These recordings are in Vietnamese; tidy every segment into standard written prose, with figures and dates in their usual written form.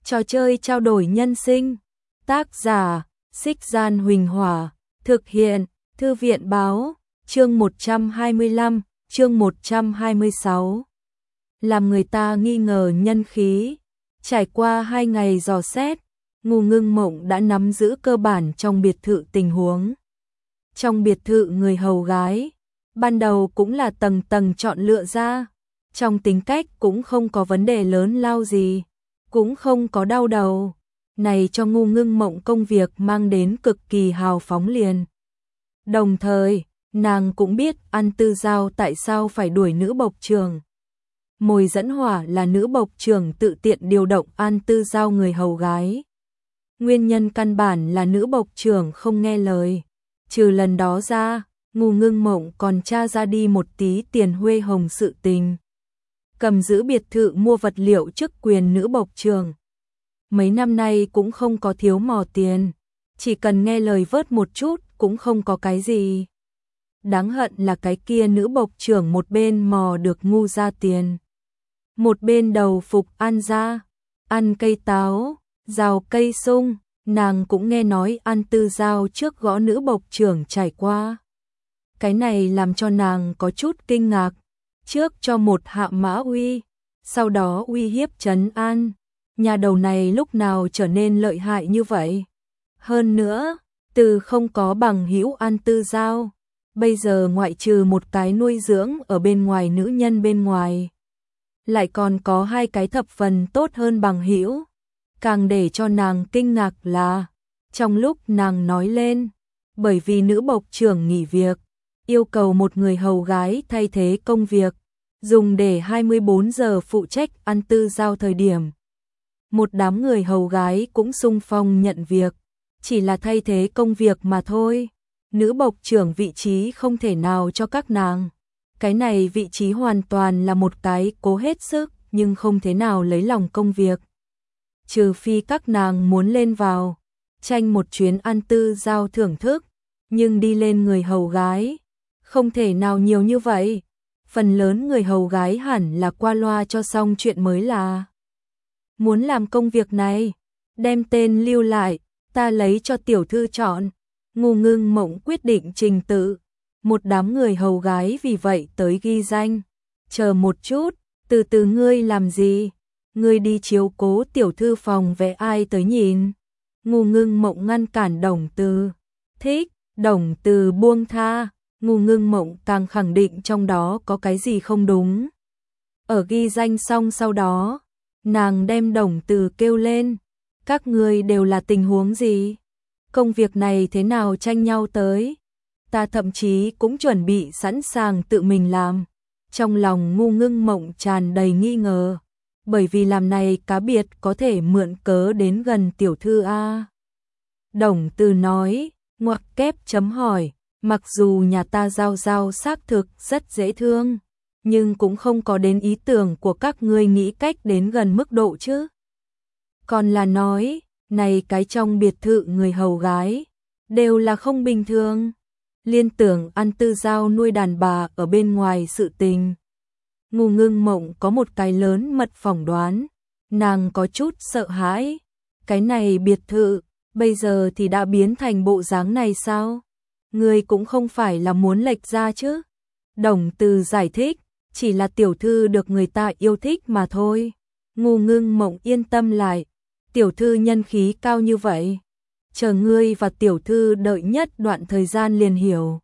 Trò chơi trao đổi nhân sinh. Tác giả: Xích Gian Huỳnh Hỏa. Thực hiện: Thư viện Báo. Chương 125, chương 126. Làm người ta nghi ngờ nhân khí. Trải qua 2 ngày dò xét, Ngô Ngưng Mộng đã nắm giữ cơ bản trong biệt thự tình huống. Trong biệt thự người hầu gái, ban đầu cũng là tầng tầng chọn lựa ra, trong tính cách cũng không có vấn đề lớn lao gì, cũng không có đau đầu. Này cho Ngô Ngưng Mộng công việc mang đến cực kỳ hào phóng liền. Đồng thời, nàng cũng biết An Tư Giao tại sao phải đuổi nữ bộc trưởng. Mồi dẫn hỏa là nữ bộc trưởng tự tiện điều động An Tư Giao người hầu gái. Nguyên nhân căn bản là nữ bộc trưởng không nghe lời. Trừ lần đó ra, Ngô Ngưng Mộng còn tra ra đi một tí tiền huê hồng sự tình. Cầm giữ biệt thự mua vật liệu chức quyền nữ bộc trưởng. Mấy năm nay cũng không có thiếu mò tiền, chỉ cần nghe lời vớt một chút cũng không có cái gì. Đáng hận là cái kia nữ bộc trưởng một bên mò được ngu ra tiền, một bên đầu phục An gia, ăn cây táo, rào cây sung. Nàng cũng nghe nói An Tư Giao trước gõ nữ bộc trưởng trải qua. Cái này làm cho nàng có chút kinh ngạc. Trước cho một hạ mã uy, sau đó uy hiếp trấn an. Nhà đầu này lúc nào trở nên lợi hại như vậy? Hơn nữa, từ không có bằng hữu An Tư Giao, bây giờ ngoại trừ một cái nuôi dưỡng ở bên ngoài nữ nhân bên ngoài, lại còn có 2 cái thập phần tốt hơn bằng hữu. Càng để cho nàng kinh ngạc là, trong lúc nàng nói lên, bởi vì nữ bộc trưởng nghỉ việc, yêu cầu một người hầu gái thay thế công việc, dùng để 24 giờ phụ trách An Tư Giao thời điểm. Một đám người hầu gái cũng xung phong nhận việc, chỉ là thay thế công việc mà thôi. Nữ bộc trưởng vị trí không thể nào cho các nàng. Cái này vị trí hoàn toàn là một cái cố hết sức nhưng không thể nào lấy lòng công việc. Trừ phi các nàng muốn lên vào, tranh một chuyến An Tư Giao thưởng thức, nhưng đi lên người hầu gái, không thể nào nhiều như vậy. Phần lớn người hầu gái hẳn là qua loa cho xong chuyện mới là. Muốn làm công việc này, đem tên lưu lại, ta lấy cho tiểu thư chọn. Ngô Ngưng Mộng quyết định trình tự, một đám người hầu gái vì vậy tới ghi danh. Chờ một chút, từ từ ngươi làm gì? Ngươi đi chiếu cố tiểu thư phòng vẽ ai tới nhìn? Ngô Ngưng Mộng ngăn cản Đồng Từ. Thích, Đồng Từ buông tha. Ngô Ngưng Mộng càng khẳng định trong đó có cái gì không đúng. Ở ghi danh xong sau đó, nàng đem Đồng Từ kêu lên. Các ngươi đều là tình huống gì? Công việc này thế nào tranh nhau tới? Ta thậm chí cũng chuẩn bị sẵn sàng tự mình làm. Trong lòng Ngô Ngưng Mộng tràn đầy nghi ngờ. Bởi vì làm này cá biệt có thể mượn cớ đến gần tiểu thư A. Đồng Từ nói, ngoặc kép chấm hỏi, mặc dù nhà ta Giao Giao xác thực rất dễ thương, nhưng cũng không có đến ý tưởng của các ngươi nghĩ cách đến gần mức độ chứ. Còn là nói, này cái trong biệt thự người hầu gái, đều là không bình thường. Liên tưởng An Tư Giao nuôi đàn bà ở bên ngoài sự tình. Ngô Ngưng Mộng có một cái lớn mật phỏng đoán, nàng có chút sợ hãi. Cái này biệt thự, bây giờ thì đã biến thành bộ dáng này sao? Ngươi cũng không phải là muốn lệch ra chứ? Đồng Từ giải thích, chỉ là tiểu thư được người ta yêu thích mà thôi. Ngô Ngưng Mộng yên tâm lại, tiểu thư nhân khí cao như vậy. Chờ ngươi và tiểu thư đợi nhất đoạn thời gian liền hiểu.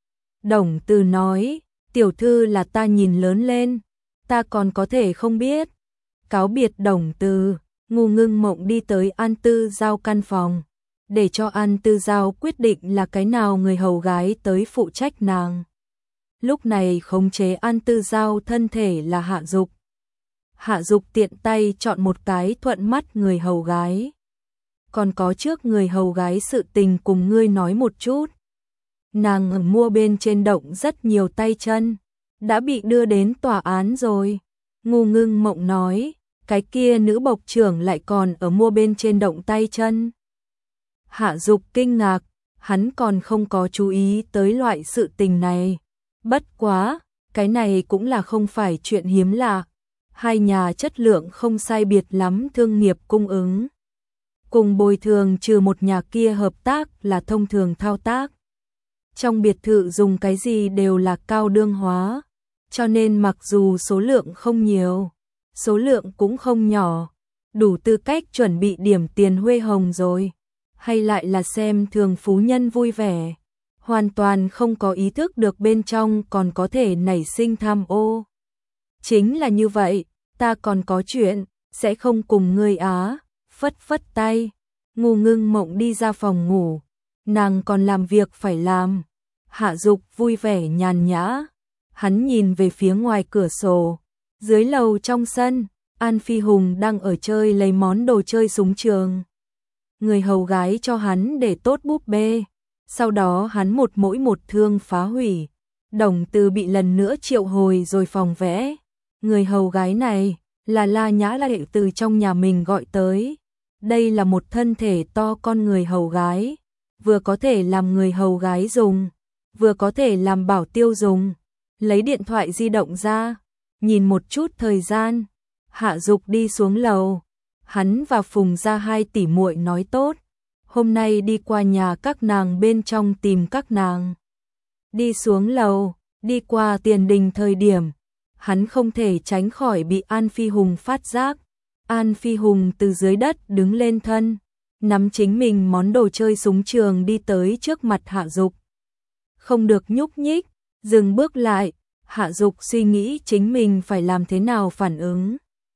Đồng Từ nói, tiểu thư là ta nhìn lớn lên, ta còn có thể không biết. Cáo biệt Đồng Từ, Ngô Ngưng Mộng đi tới An Tư Giao căn phòng, để cho An Tư Giao quyết định là cái nào người hầu gái tới phụ trách nàng. Lúc này khống chế An Tư Giao thân thể là Hạ Dục. Hạ Dục tiện tay chọn một cái thuận mắt người hầu gái. Còn có trước người hầu gái sự tình cùng ngươi nói một chút. Nàng mua bên trên động rất nhiều tay chân, đã bị đưa đến tòa án rồi. Ngô Ngưng Mộng nói, cái kia nữ bộc trưởng lại còn ở mua bên trên động tay chân. Hạ Dục kinh ngạc, hắn còn không có chú ý tới loại sự tình này. Bất quá, cái này cũng là không phải chuyện hiếm lạ. hai nhà chất lượng không sai biệt lắm thương nghiệp cung ứng. Cùng bồi thường trừ một nhà kia hợp tác là thông thường thao tác. Trong biệt thự dùng cái gì đều là cao đương hóa, cho nên mặc dù số lượng không nhiều, số lượng cũng không nhỏ, đủ tư cách chuẩn bị điểm tiền huê hồng rồi, hay lại là xem thường phú nhân vui vẻ, hoàn toàn không có ý thức được bên trong còn có thể nảy sinh tham ô. Chính là như vậy, ta còn có chuyện, sẽ không cùng ngươi á, phất phất tay, Ngô Ngưng Mộng đi ra phòng ngủ, nàng còn làm việc phải làm. Hạ Dục vui vẻ nhàn nhã, hắn nhìn về phía ngoài cửa sổ, dưới lầu trong sân, An Phi Hùng đang ở chơi lấy món đồ chơi súng trường. Người hầu gái cho hắn để tốt búp bê, sau đó hắn một mỗi một thương phá hủy, Đồng Từ bị lần nữa triệu hồi rồi phòng vẽ. Người hầu gái này là La Nhã Lệ từ trong nhà mình gọi tới. Đây là một thân thể to con người hầu gái, vừa có thể làm người hầu gái dùng, vừa có thể làm bảo tiêu dùng. Lấy điện thoại di động ra, nhìn một chút thời gian, Hạ Dục đi xuống lầu. Hắn và Phùng Gia hai tỷ muội nói tốt, hôm nay đi qua nhà các nàng bên trong tìm các nàng. Đi xuống lầu, đi qua tiền đình thời điểm, hắn không thể tránh khỏi bị An Phi Hùng phát giác. An Phi Hùng từ dưới đất đứng lên thân, nắm chính mình món đồ chơi súng trường đi tới trước mặt Hạ Dục. Không được nhúc nhích, dừng bước lại, Hạ Dục suy nghĩ chính mình phải làm thế nào phản ứng.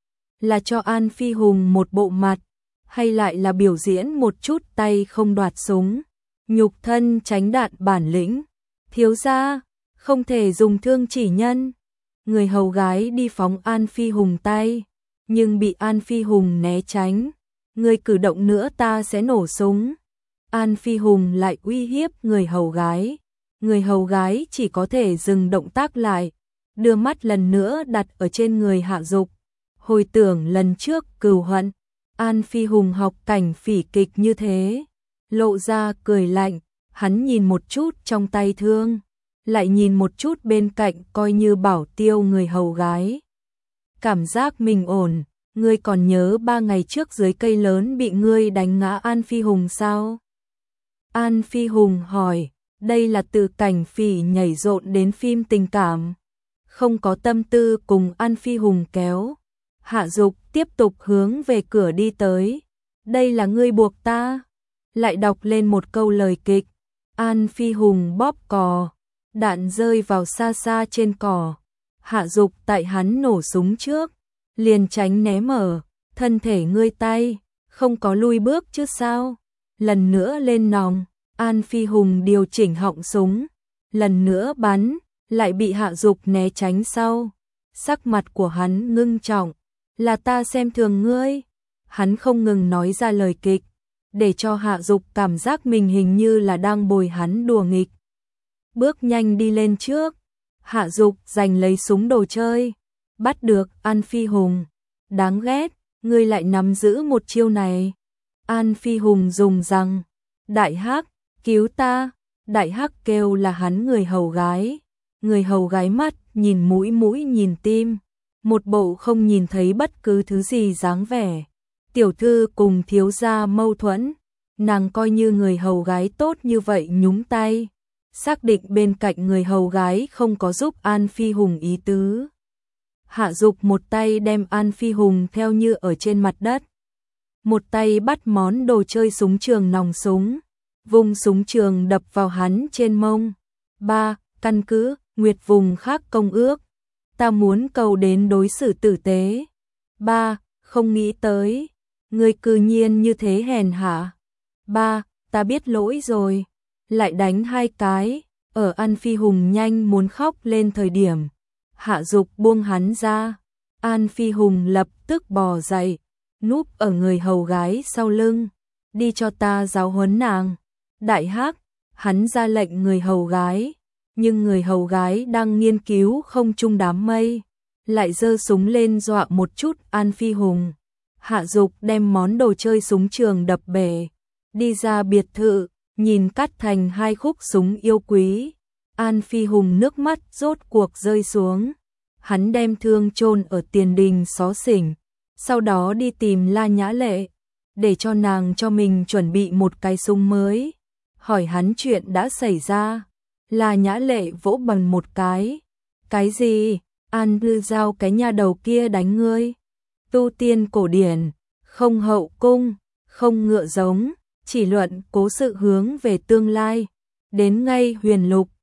Là cho An Phi Hùng một bộ mặt, hay lại là biểu diễn một chút tay không đoạt súng, nhục thân tránh đạn bản lĩnh. Thiếu gia, không thể dùng thương chỉ nhân. Người hầu gái đi phóng An Phi Hùng tay, nhưng bị An Phi Hùng né tránh. Người cử động nữa ta sẽ nổ súng. An Phi Hùng lại uy hiếp người hầu gái. Người hầu gái chỉ có thể dừng động tác lại, đưa mắt lần nữa đặt ở trên người Hạ Dục. Hồi tưởng lần trước cừu hận, An Phi Hùng học cảnh phỉ kịch như thế, lộ ra cười lạnh. Hắn nhìn một chút trong tay thương, lại nhìn một chút bên cạnh coi như bảo tiêu người hầu gái. Cảm giác mình ổn. Ngươi còn nhớ 3 ngày trước dưới cây lớn bị ngươi đánh ngã An Phi Hùng sao? An Phi Hùng hỏi, đây là từ cảnh phỉ nhảy rộn đến phim tình cảm. Không có tâm tư cùng An Phi Hùng kéo. Hạ Dục tiếp tục hướng về cửa đi tới. Đây là ngươi buộc ta. Lại đọc lên một câu lời kịch. An Phi Hùng bóp cò, đạn rơi vào xa xa trên cỏ. Hạ Dục tại hắn nổ súng trước, liền tránh né mở, thân thể ngươi tay, không có lui bước chứ sao. Lần nữa lên nòng, An Phi Hùng điều chỉnh họng súng, lần nữa bắn, lại bị Hạ Dục né tránh sau. Sắc mặt của hắn ngưng trọng, là ta xem thường ngươi. Hắn không ngừng nói ra lời kịch, để cho Hạ Dục cảm giác mình hình như là đang bồi hắn đùa nghịch. Bước nhanh đi lên trước, Hạ Dục giành lấy súng đồ chơi, bắt được An Phi Hùng. Đáng ghét, ngươi lại nắm giữ một chiêu này. An Phi Hùng dùng rằng, Đại Hắc, cứu ta. Đại Hắc kêu là hắn người hầu gái. Người hầu gái mắt nhìn mũi mũi nhìn tim, một bộ không nhìn thấy bất cứ thứ gì dáng vẻ. Tiểu thư cùng thiếu gia mâu thuẫn, nàng coi như người hầu gái tốt như vậy nhúng tay, xác định bên cạnh người hầu gái không có giúp An Phi Hùng ý tứ. Hạ Dục một tay đem An Phi Hùng theo như ở trên mặt đất, một tay bắt món đồ chơi súng trường nòng súng, vung súng trường đập vào hắn trên mông. 3. Căn cứ Nguyệt vùng khác công ước, ta muốn cầu đến đối xử tử tế. 3. Không nghĩ tới, ngươi cư nhiên như thế hèn hạ. 3. Ta biết lỗi rồi. Lại đánh 2 cái. Ở An Phi Hùng nhanh muốn khóc lên thời điểm, Hạ Dục buông hắn ra. An Phi Hùng lập tức bò dậy, núp ở người hầu gái sau lưng. Đi cho ta giáo huấn nàng. Đại Hắc, hắn ra lệnh người hầu gái, nhưng người hầu gái đang nghiên cứu không trung đám mây, lại giơ súng lên dọa một chút An Phi Hùng. Hạ Dục đem món đồ chơi súng trường đập bể, đi ra biệt thự, nhìn cắt thành 2 khúc súng yêu quý. An Phi Hùng nước mắt rốt cuộc rơi xuống. hắn đem thương chôn ở tiền đình xó xỉnh, sau đó đi tìm La Nhã Lệ, để cho nàng cho mình chuẩn bị một cái súng mới. Hỏi hắn chuyện đã xảy ra, La Nhã Lệ vỗ bằng một cái gì? An Lư Giao cái nhà đầu kia đánh ngươi. Tu tiên cổ điển, không hậu cung, không ngựa giống, chỉ luận cố sự hướng về tương lai. Đến ngay Huyền Lục,